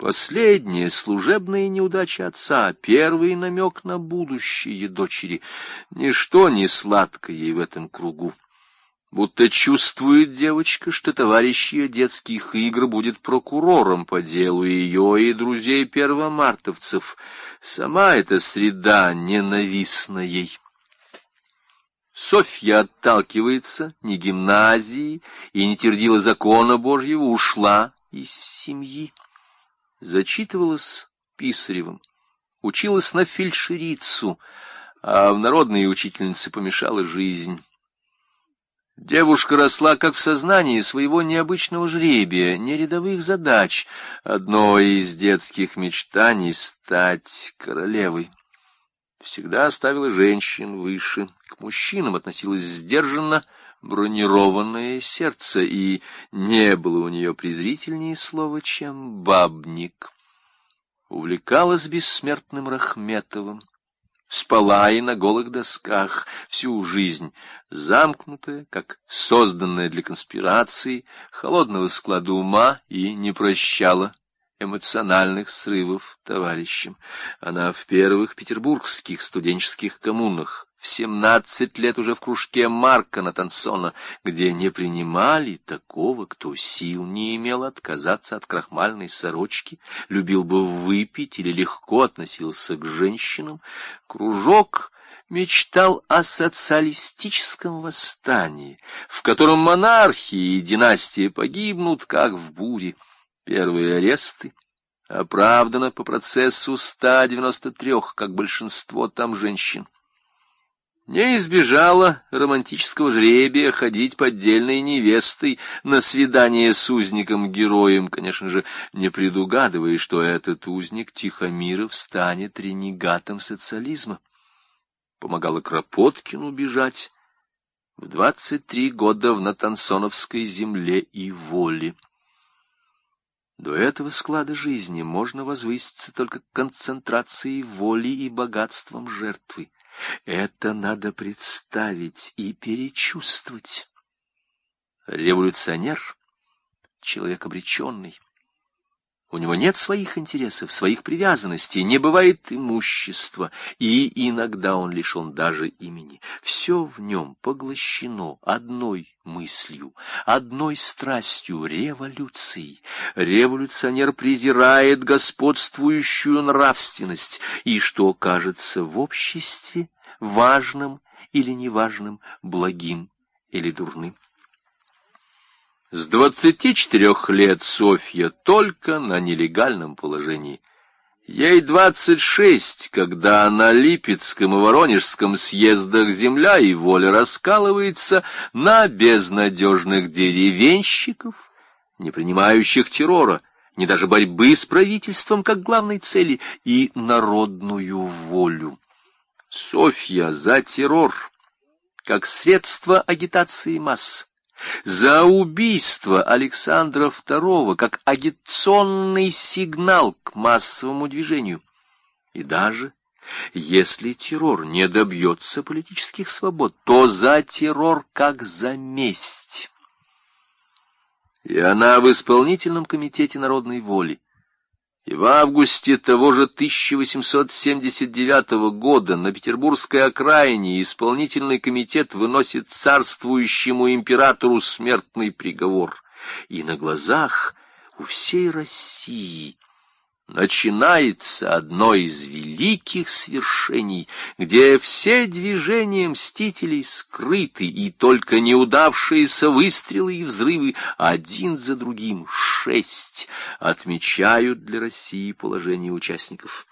Последняя служебная неудача отца, первый намек на будущее дочери. Ничто не сладко ей в этом кругу. Будто чувствует девочка, что товарищ ее детских игр будет прокурором по делу ее и друзей первомартовцев. Сама эта среда ненавистна ей. Софья отталкивается не гимназии и не твердила закона Божьего, ушла из семьи. Зачитывалась Писаревым, училась на фельдшерицу, а в народные учительницы помешала жизнь. Девушка росла как в сознании своего необычного жребия, нерядовых задач, одной из детских мечтаний — стать королевой. Всегда ставила женщин выше, к мужчинам относилась сдержанно, бронированное сердце, и не было у нее презрительнее слова, чем бабник. Увлекалась бессмертным Рахметовым, спала и на голых досках всю жизнь, замкнутая, как созданная для конспирации, холодного склада ума, и не прощала эмоциональных срывов товарищам. Она в первых петербургских студенческих коммунах, в 17 лет уже в кружке Марка Натансона, где не принимали такого, кто сил не имел отказаться от крахмальной сорочки, любил бы выпить или легко относился к женщинам. Кружок мечтал о социалистическом восстании, в котором монархия и династия погибнут, как в буре. Первые аресты оправдано по процессу 193, как большинство там женщин. Не избежала романтического жребия ходить поддельной невестой на свидание с узником-героем, конечно же, не предугадывая, что этот узник Тихомиров станет ренегатом социализма. Помогала Кропоткину бежать в 23 года в Натансоновской земле и воле. До этого склада жизни можно возвыситься только концентрацией воли и богатством жертвы. Это надо представить и перечувствовать. Революционер — человек обреченный. У него нет своих интересов, своих привязанностей, не бывает имущества, и иногда он лишен даже имени. Все в нем поглощено одной мыслью, одной страстью — революцией. Революционер презирает господствующую нравственность и что кажется в обществе важным или неважным, благим или дурным. С 24 лет Софья только на нелегальном положении. Ей 26, когда на Липецком и Воронежском съездах земля и воля раскалывается на безнадежных деревенщиков, не принимающих террора, ни даже борьбы с правительством как главной цели, и народную волю. Софья за террор, как средство агитации масс. За убийство Александра II как агитационный сигнал к массовому движению. И даже если террор не добьется политических свобод, то за террор как за месть. И она в исполнительном комитете народной воли. И в августе того же 1879 года на Петербургской окраине исполнительный комитет выносит царствующему императору смертный приговор. И на глазах у всей России начинается одно из великих свершений, где все движения мстителей скрыты, и только неудавшиеся выстрелы и взрывы один за другим, 6, отмечают для России положение участников.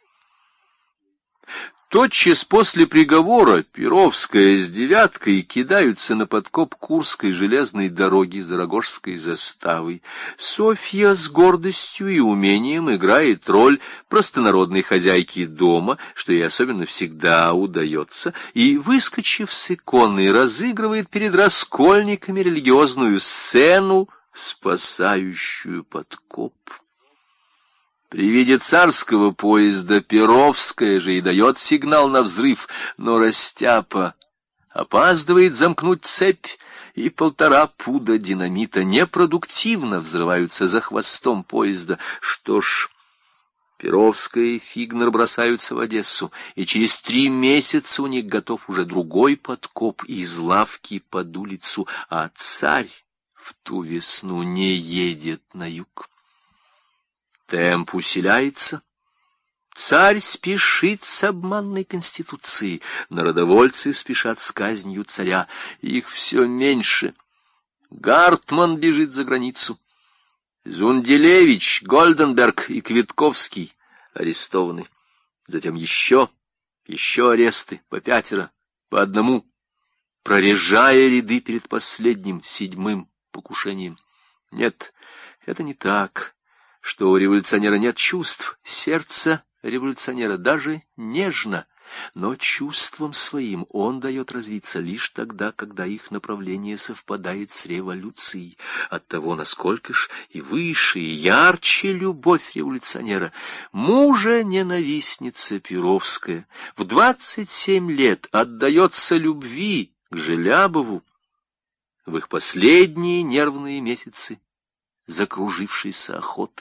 Тотчас после приговора Перовская с Девяткой кидаются на подкоп Курской железной дороги за Рогожской заставой. Софья с гордостью и умением играет роль простонародной хозяйки дома, что ей особенно всегда удается, и, выскочив с иконы, разыгрывает перед раскольниками религиозную сцену, спасающую подкоп. При виде царского поезда Перовская же и дает сигнал на взрыв, но растяпа опаздывает замкнуть цепь, и 1,5 пуда динамита непродуктивно взрываются за хвостом поезда. Что ж, Перовская и Фигнер бросаются в Одессу, и через 3 месяца у них готов уже другой подкоп из лавки под улицу, а царь в ту весну не едет на юг. Темп усиляется. Царь спешит с обманной конституцией, народовольцы спешат с казнью царя, их все меньше. Гартман бежит за границу. Зунделевич, Гольденберг и Квитковский арестованы. Затем еще аресты, по 5, по 1, прорежая ряды перед последним, 7-м покушением. Нет, это не так, что у революционера нет чувств. Сердце революционера даже нежно, но чувством своим он дает развиться лишь тогда, когда их направление совпадает с революцией. Оттого, насколько ж и выше, и ярче любовь революционера. Мужа-ненавистница Перовская в 27 лет отдается любви к Желябову в их последние нервные месяцы закружившейся охоты.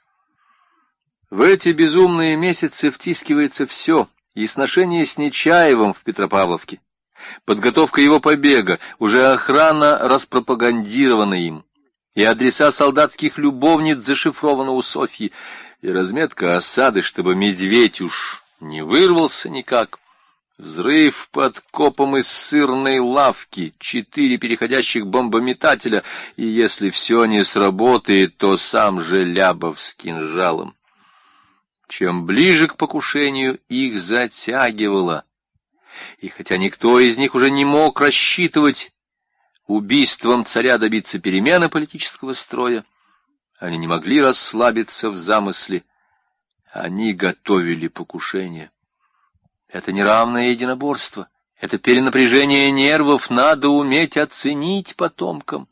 В эти безумные месяцы втискивается все: и сношение с Нечаевым в Петропавловке, подготовка его побега, уже охрана распропагандирована им, и адреса солдатских любовниц зашифрованы у Софьи, и разметка осады, чтобы медведь уж не вырвался никак. Взрыв под копом из сырной лавки, 4 переходящих бомбометателя, и если все не сработает, то сам Желябов с кинжалом. Чем ближе к покушению, их затягивало. И хотя никто из них уже не мог рассчитывать убийством царя добиться перемены политического строя, они не могли расслабиться в замысле. Они готовили покушение. Это неравное единоборство. Это перенапряжение нервов надо уметь оценить потомкам.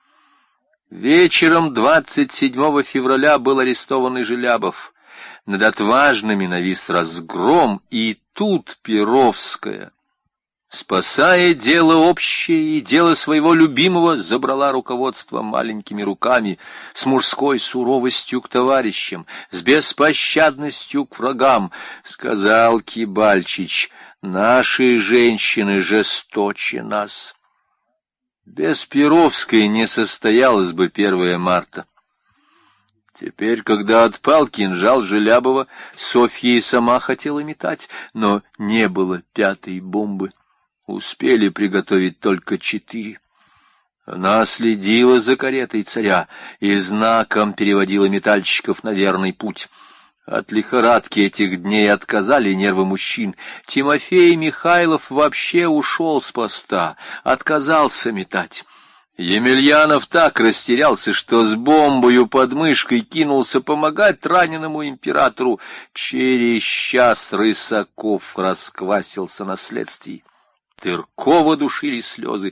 Вечером 27 февраля был арестован и Желябов. Над отважными навис разгром, и тут Перовская, спасая дело общее и дело своего любимого, забрала руководство маленькими руками, с мужской суровостью к товарищам, с беспощадностью к врагам. Сказал Кибальчич: «Наши женщины жесточе нас». Без Перовской не состоялось бы 1 марта. Теперь, когда отпал кинжал Желябова, Софья и сама хотела метать, но не было 5-й бомбы. Успели приготовить только 4. Она следила за каретой царя и знаком переводила метальщиков на верный путь. От лихорадки этих дней отказали нервы мужчин. Тимофей Михайлов вообще ушел с поста, отказался метать. Емельянов так растерялся, что с бомбою под мышкой кинулся помогать раненому императору. Через час Рысаков расквасился на следствии. Тыркова душили слезы.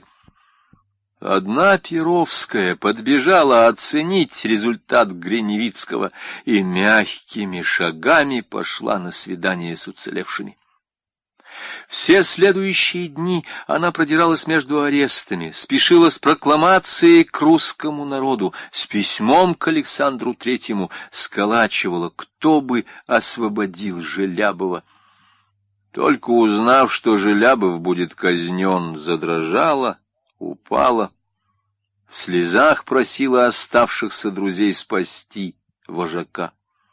Одна Перовская подбежала оценить результат Гриневицкого и мягкими шагами пошла на свидание с уцелевшими. Все следующие дни она продиралась между арестами, спешила с прокламацией к русскому народу, с письмом к Александру Третьему, сколачивала, кто бы освободил Желябова. Только узнав, что Желябов будет казнен, задрожала, упала, в слезах просила оставшихся друзей спасти вожака.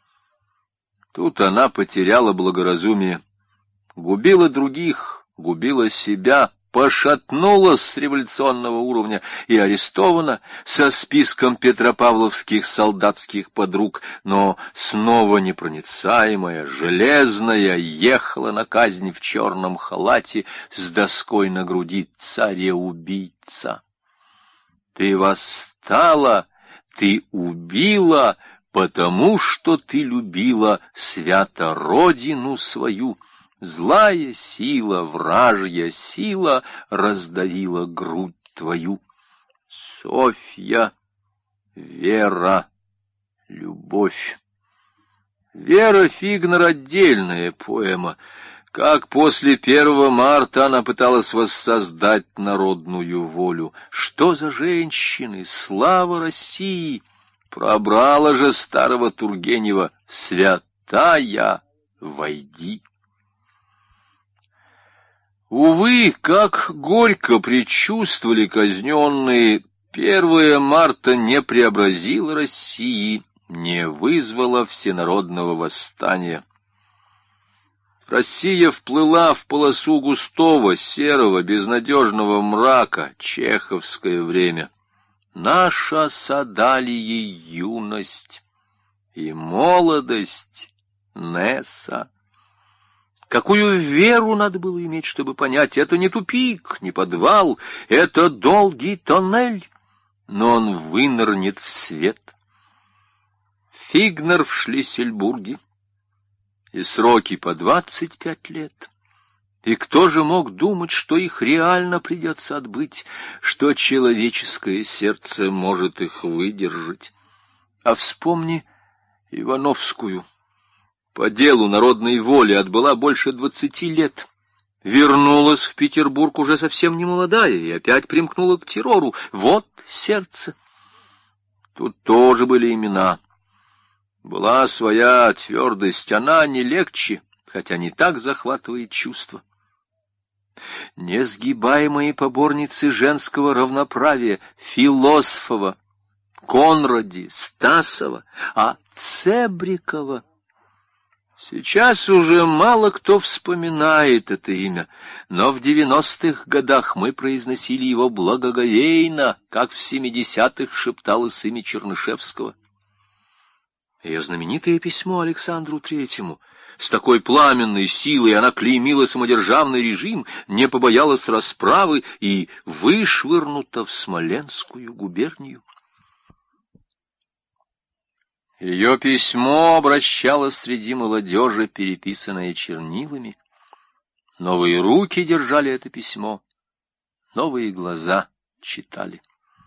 Тут она потеряла благоразумие, губила других, губила себя, пошатнулась с революционного уровня и арестована со списком петропавловских солдатских подруг, но снова непроницаемая, железная, ехала на казнь в черном халате с доской на груди: «Царя-убийца! Ты восстала, ты убила, потому что ты любила свято родину свою». Злая сила, вражья сила раздавила грудь твою. Софья, вера, любовь. Вера Фигнер — отдельная поэма. как после 1 марта она пыталась воссоздать народную волю. Что за женщины, слава России! Пробрала же старого Тургенева: «Святая, войди». Увы, как горько предчувствовали казненные, 1 марта не преобразило России, не вызвало всенародного восстания. Россия вплыла в полосу густого, серого, безнадежного мрака, чеховское время. Наша садали ей юность и молодость Несса. Какую веру надо было иметь, чтобы понять: это не тупик, не подвал, это долгий тоннель, но он вынырнет в свет. Фигнер в Шлиссельбурге, и сроки по 25 лет. И кто же мог думать, что их реально придется отбыть, что человеческое сердце может их выдержать? А вспомни Ивановскую. По делу народной воли отбыла больше 20 лет. Вернулась в Петербург уже совсем не молодая и опять примкнула к террору. Вот сердце. Тут тоже были имена. Была своя твердость, она не легче, хотя не так захватывает чувства. Несгибаемые поборницы женского равноправия Философова, Конради, Стасова, а Цебрикова. Сейчас уже мало кто вспоминает это имя, но в 90-х годах мы произносили его благоговейно, как в 70-х шепталось имя Чернышевского. Ее знаменитое письмо Александру Третьему. С такой пламенной силой она клеймила самодержавный режим, не побоялась расправы и вышвырнута в Смоленскую губернию. Ее письмо обращалось среди молодежи, переписанное чернилами. Новые руки держали это письмо, новые глаза читали.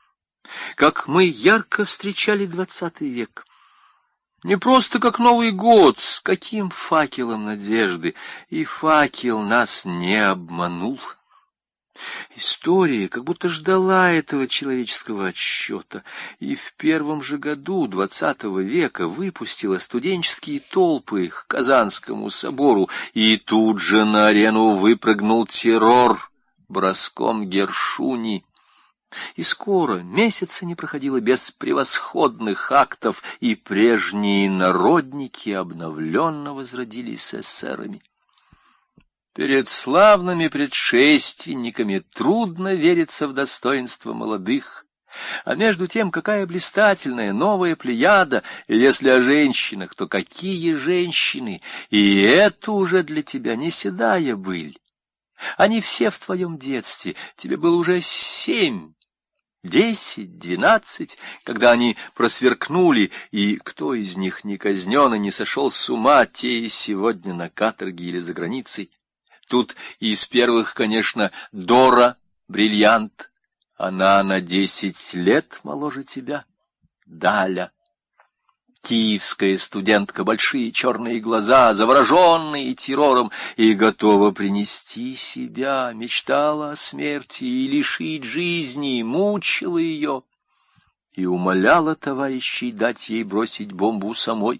Как мы ярко встречали 20 век! Не просто как Новый год, с каким факелом надежды, и факел нас не обманул. История как будто ждала этого человеческого отсчета, и в первом же году 20 века выпустила студенческие толпы к Казанскому собору, и тут же на арену выпрыгнул террор броском Гершуни. И скоро месяца не проходило без превосходных актов, и прежние народники обновленно возродились с эсерами. Перед славными предшественниками трудно вериться в достоинство молодых, а между тем какая блистательная новая плеяда, и если о женщинах, то какие женщины, и это уже для тебя не седая быль. Они все в твоем детстве, тебе было уже 7, 10, 12, когда они просверкнули, и кто из них не казнен и не сошел с ума, те и сегодня на каторге или за границей. Тут из первых, конечно, Дора, бриллиант, она на 10 лет моложе тебя, Даля. Киевская студентка, большие черные глаза, завороженные террором, и готова принести себя, мечтала о смерти и лишить жизни, мучила ее и умоляла товарищей дать ей бросить бомбу самой.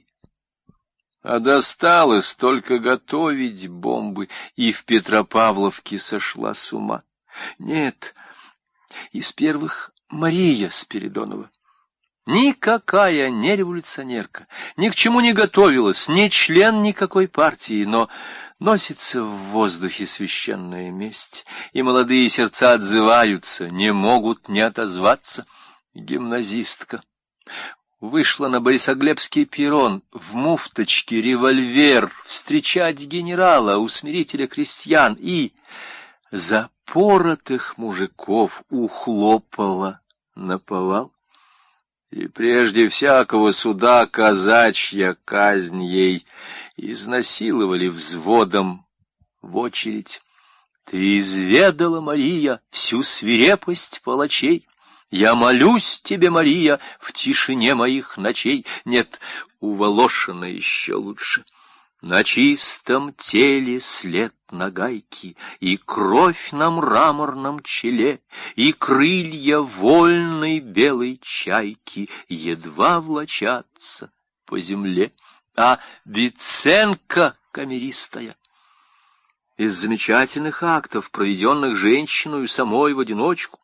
А досталось только готовить бомбы, и в Петропавловке сошла с ума. Нет, из первых Мария Спиридонова. Никакая не революционерка, ни к чему не готовилась, не член никакой партии, но носится в воздухе священная месть, и молодые сердца отзываются, не могут не отозваться. Гимназистка. Вышла на Борисоглебский перрон в муфточке, револьвер, встречать генерала, усмирителя крестьян, и запоротых мужиков ухлопала наповал. И прежде всякого суда казачья казнь ей, изнасиловали взводом в очередь. Ты изведала, Мария, всю свирепость палачей. Я молюсь тебе, Мария, в тишине моих ночей. Нет, у Волошина еще лучше. На чистом теле след нагайки, и кровь на мраморном челе, и крылья вольной белой чайки едва влачатся по земле. А Биценко камеристая из замечательных актов, проведенных женщиною самой в одиночку,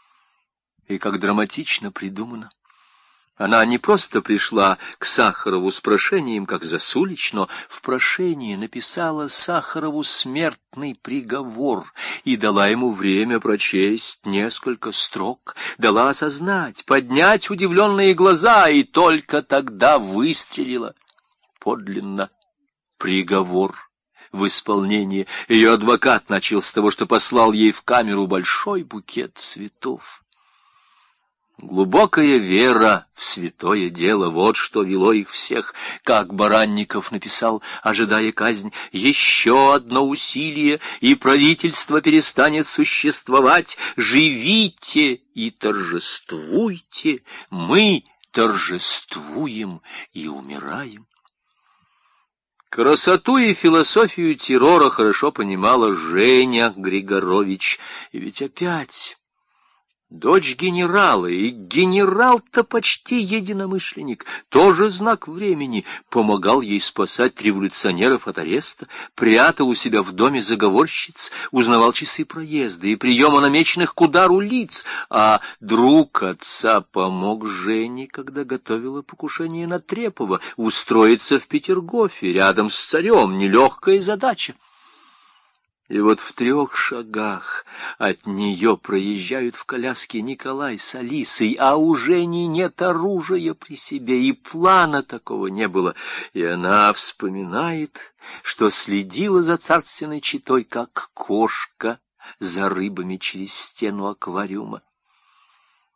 и как драматично придумано. Она не просто пришла к Сахарову с прошением, как Засулич, но в прошении написала Сахарову смертный приговор и дала ему время прочесть несколько строк, дала осознать, поднять удивленные глаза, и только тогда выстрелила подлинно приговор в исполнение. Ее адвокат начал с того, что послал ей в камеру большой букет цветов. Глубокая вера в святое дело — вот что вело их всех. Как Баранников написал, ожидая казнь: «Еще одно усилие, и правительство перестанет существовать. Живите и торжествуйте. Мы торжествуем и умираем». Красоту и философию террора хорошо понимала Женя Григорович. И ведь опять дочь генерала, и генерал-то почти единомышленник, тоже знак времени, помогал ей спасать революционеров от ареста, прятал у себя в доме заговорщиц, узнавал часы проезда и приема намеченных к удару лиц, а друг отца помог Жене, когда готовила покушение на Трепова, устроиться в Петергофе рядом с царем, нелегкая задача. И вот в 3 шагах от нее проезжают в коляске Николай с Алисой, а у Жени нет оружия при себе, и плана такого не было. И она вспоминает, что следила за царственной четой, как кошка за рыбами через стену аквариума.